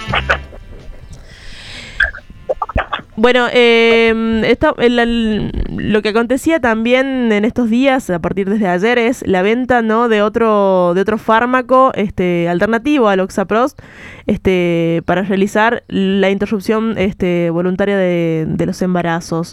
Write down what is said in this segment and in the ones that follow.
Bueno, lo que acontecía también en estos días, a partir desde ayer, es la venta, ¿no?, de otro fármaco alternativo al Oxaprost, para realizar la interrupción voluntaria de los embarazos.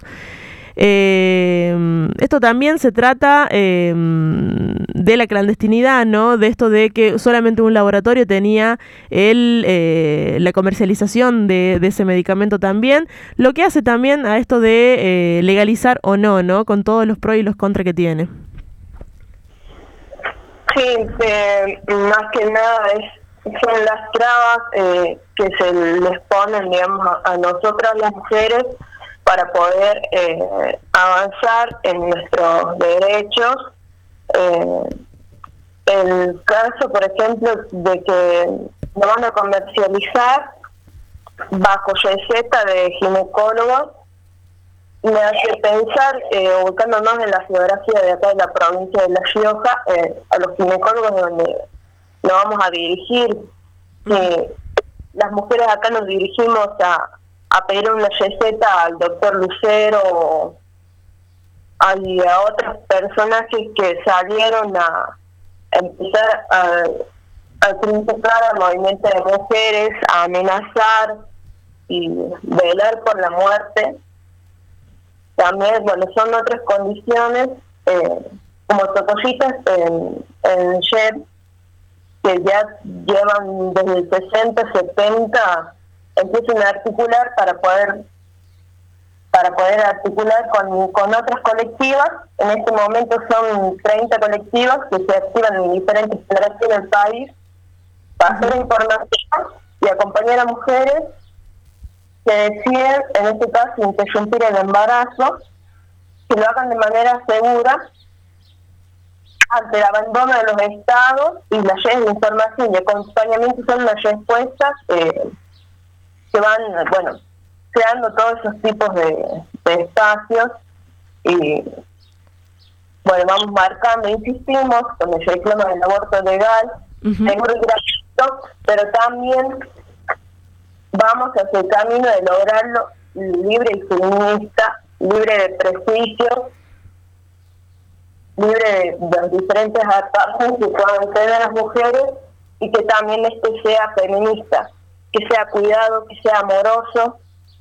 Esto también se trata de la clandestinidad, ¿no? De esto de que solamente un laboratorio tenía la comercialización de ese medicamento también, lo que hace también a esto de legalizar o no, ¿no? Con todos los pros y los contras que tiene. Sí, más que nada son las trabas que se les ponen, digamos, a nosotras las mujeres para poder avanzar en nuestros derechos. El caso, por ejemplo, de que lo van a comercializar bajo receta de ginecólogos, me hace pensar, ubicándonos en la geografía de acá de la provincia de La Rioja, a los ginecólogos donde nos vamos a dirigir. Las mujeres acá nos dirigimos a pedir una receta al doctor Lucero o a otros personajes que salieron a empezar a criticar al movimiento de mujeres, a amenazar y velar por la muerte. También, bueno, son otras condiciones, como Tocositas en Shed, que ya llevan desde el 60, 70, empiezan a articular para poder articular con otras colectivas. En este momento son 30 colectivas que se activan en diferentes federaciones del país para hacer información y acompañar a mujeres que deciden, en este caso, interrumpir el embarazo, que lo hagan de manera segura ante el abandono de los estados, y las redes de información y acompañamiento son las respuestas que van, bueno, creando todos esos tipos de espacios. Y bueno, vamos marcando, insistimos con el reclamo del aborto legal, seguro y gratuito, pero también vamos hacia el camino de lograrlo libre y feminista, libre de prejuicios, libre de los diferentes ataques que puedan tener las mujeres, y que también sea feminista, que sea cuidado, que sea amoroso.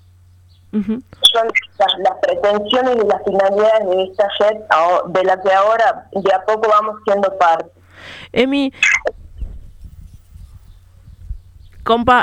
Son las pretensiones y las finalidades de esta red, de la que ahora de a poco vamos siendo parte. Emi, compa,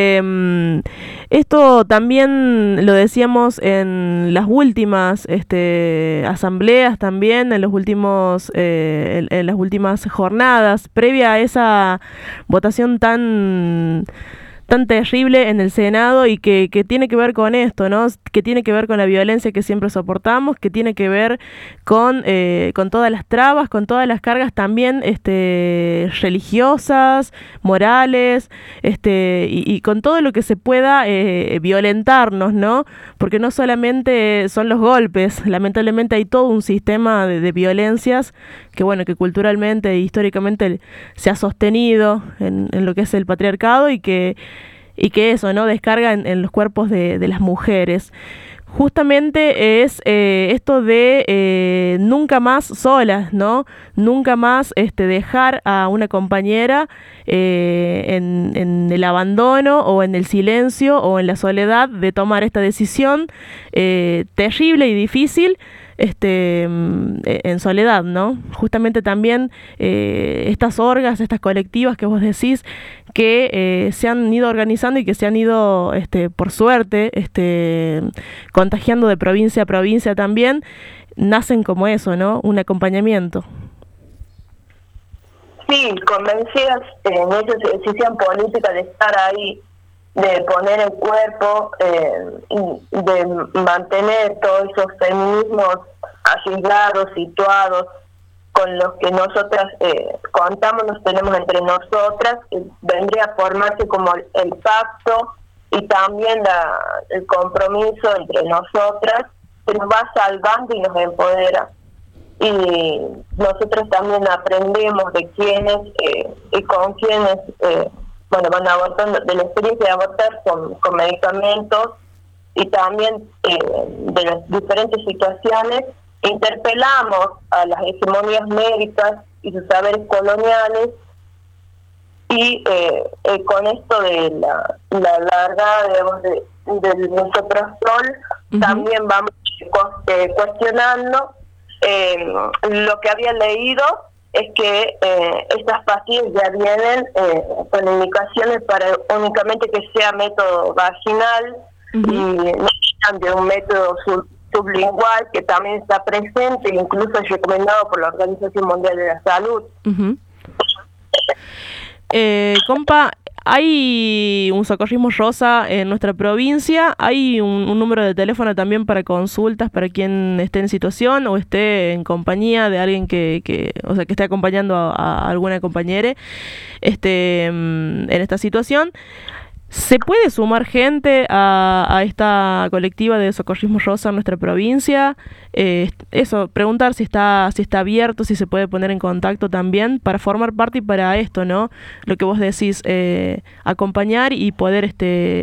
esto también lo decíamos en las últimas asambleas, también en en las últimas jornadas, previa a esa votación tan terrible en el Senado, y que tiene que ver con esto, ¿no? Que tiene que ver con la violencia que siempre soportamos, que tiene que ver con todas las trabas, con todas las cargas también religiosas, morales, y con todo lo que se pueda violentarnos, ¿no? Porque no solamente son los golpes, lamentablemente hay todo un sistema de violencias que, bueno, que culturalmente e históricamente se ha sostenido en lo que es el patriarcado, y que eso, ¿no?, descarga en los cuerpos de las mujeres. Justamente es esto de nunca más solas, ¿no? Nunca más dejar a una compañera en el abandono o en el silencio o en la soledad de tomar esta decisión terrible y difícil, en soledad, ¿no? Justamente también estas orgas, estas colectivas que vos decís, que se han ido organizando y que se han ido, por suerte, contagiando de provincia a provincia también, nacen como eso, ¿no? Un acompañamiento. Sí, convencidas en esa decisión política de estar ahí, de poner el cuerpo, de mantener todos esos feminismos aislados, situados, con los que nosotras contamos, nos tenemos entre nosotras, vendría a formarse como el pacto y también el compromiso entre nosotras, que nos va salvando y nos empodera. Y nosotros también aprendemos de quiénes y con quiénes van abortando, de la experiencia de abortar con medicamentos y también de las diferentes situaciones. Interpelamos a las hegemonías médicas y sus saberes coloniales, y con esto de la largada, digamos, del misoprostol, también vamos cuestionando. Lo que había leído es que estas pastillas ya vienen con indicaciones para únicamente que sea método vaginal, y no de un método sublingual, que también está presente e incluso es recomendado por la Organización Mundial de la Salud. Compa, hay un Socorrismo Rosa en nuestra provincia, hay un número de teléfono también para consultas para quien esté en situación o esté en compañía de alguien que esté acompañando a alguna compañera en esta situación. ¿Se puede sumar gente a esta colectiva de Socorrismo Rosa en nuestra provincia? Preguntar si está abierto, si se puede poner en contacto también para formar parte y para esto, ¿no? Lo que vos decís, acompañar y poder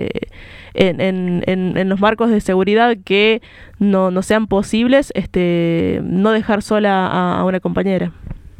en los marcos de seguridad que no sean posibles, no dejar sola a una compañera.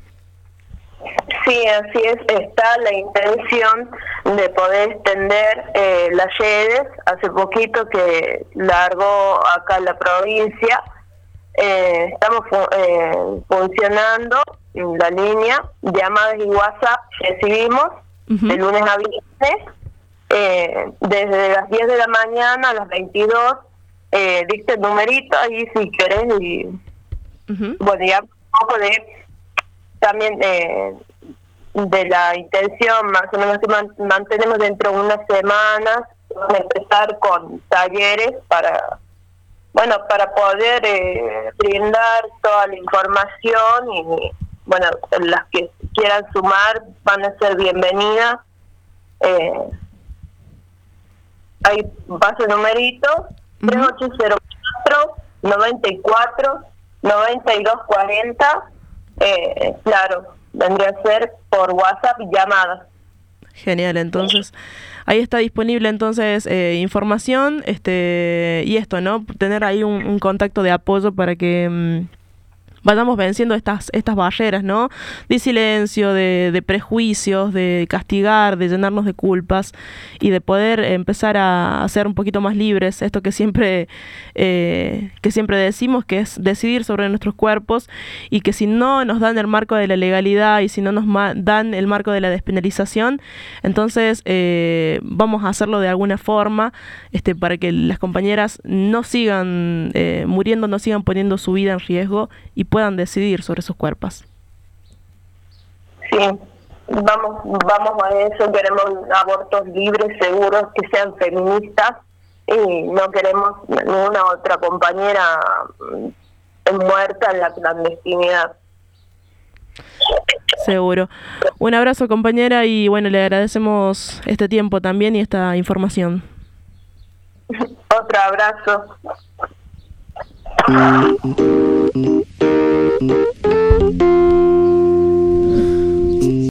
Sí, así es, está la intención de poder extender las redes. Hace poquito que largó acá en la provincia, estamos funcionando en la línea, llamadas y WhatsApp recibimos de lunes a viernes, desde las 10 de la mañana a las 22, diste el numerito ahí si querés, y bueno, ya un poco de también de la intención más o menos que mantenemos dentro de unas semanas. Vamos a empezar con talleres para poder brindar toda la información, y bueno, las que quieran sumar van a ser bienvenidas. Ahí paso el numerito 3804 94 9240. Claro, vendría a ser por WhatsApp y llamadas. Genial, entonces ahí está disponible entonces información y esto, ¿no? Tener ahí un contacto de apoyo para que vayamos venciendo estas barreras, ¿no? De silencio, de prejuicios, de castigar, de llenarnos de culpas y de poder empezar a ser un poquito más libres. Esto que siempre decimos, que es decidir sobre nuestros cuerpos, y que si no nos dan el marco de la legalidad y si no nos dan el marco de la despenalización, entonces vamos a hacerlo de alguna forma para que las compañeras no sigan muriendo, no sigan poniendo su vida en riesgo y puedan decidir sobre sus cuerpos. Sí, vamos a eso. Queremos abortos libres, seguros, que sean feministas, y no queremos ninguna otra compañera muerta en la clandestinidad. Seguro. Un abrazo, compañera, y bueno, le agradecemos este tiempo también y esta información. Otro abrazo.